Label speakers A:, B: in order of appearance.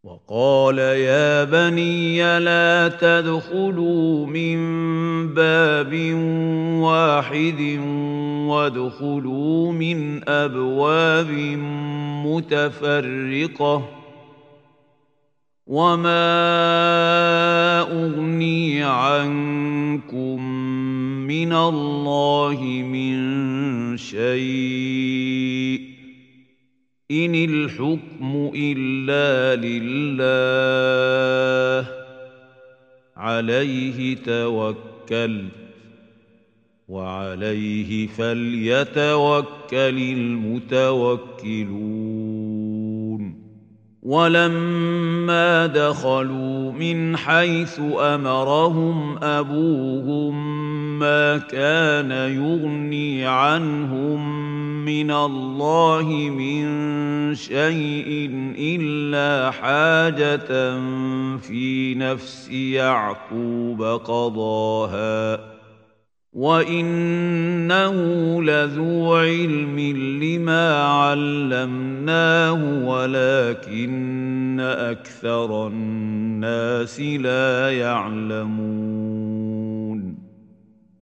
A: وقال يا بني لا تدخلوا من باب واحد وادخلوا من أبواب متفرقة وما أغني عنكم من الله من شيء إن الحكم إلا لله عليه توكل وعليه فليتوكل المتوكلون ولما دخلوا من حيث أمرهم أبوهم ما كان يغني عنهم من الله من شيء إلا حاجة في نفس يعقوب قضاها وإنه لذو علم لما علمناه ولكن أكثر الناس لا يعلمون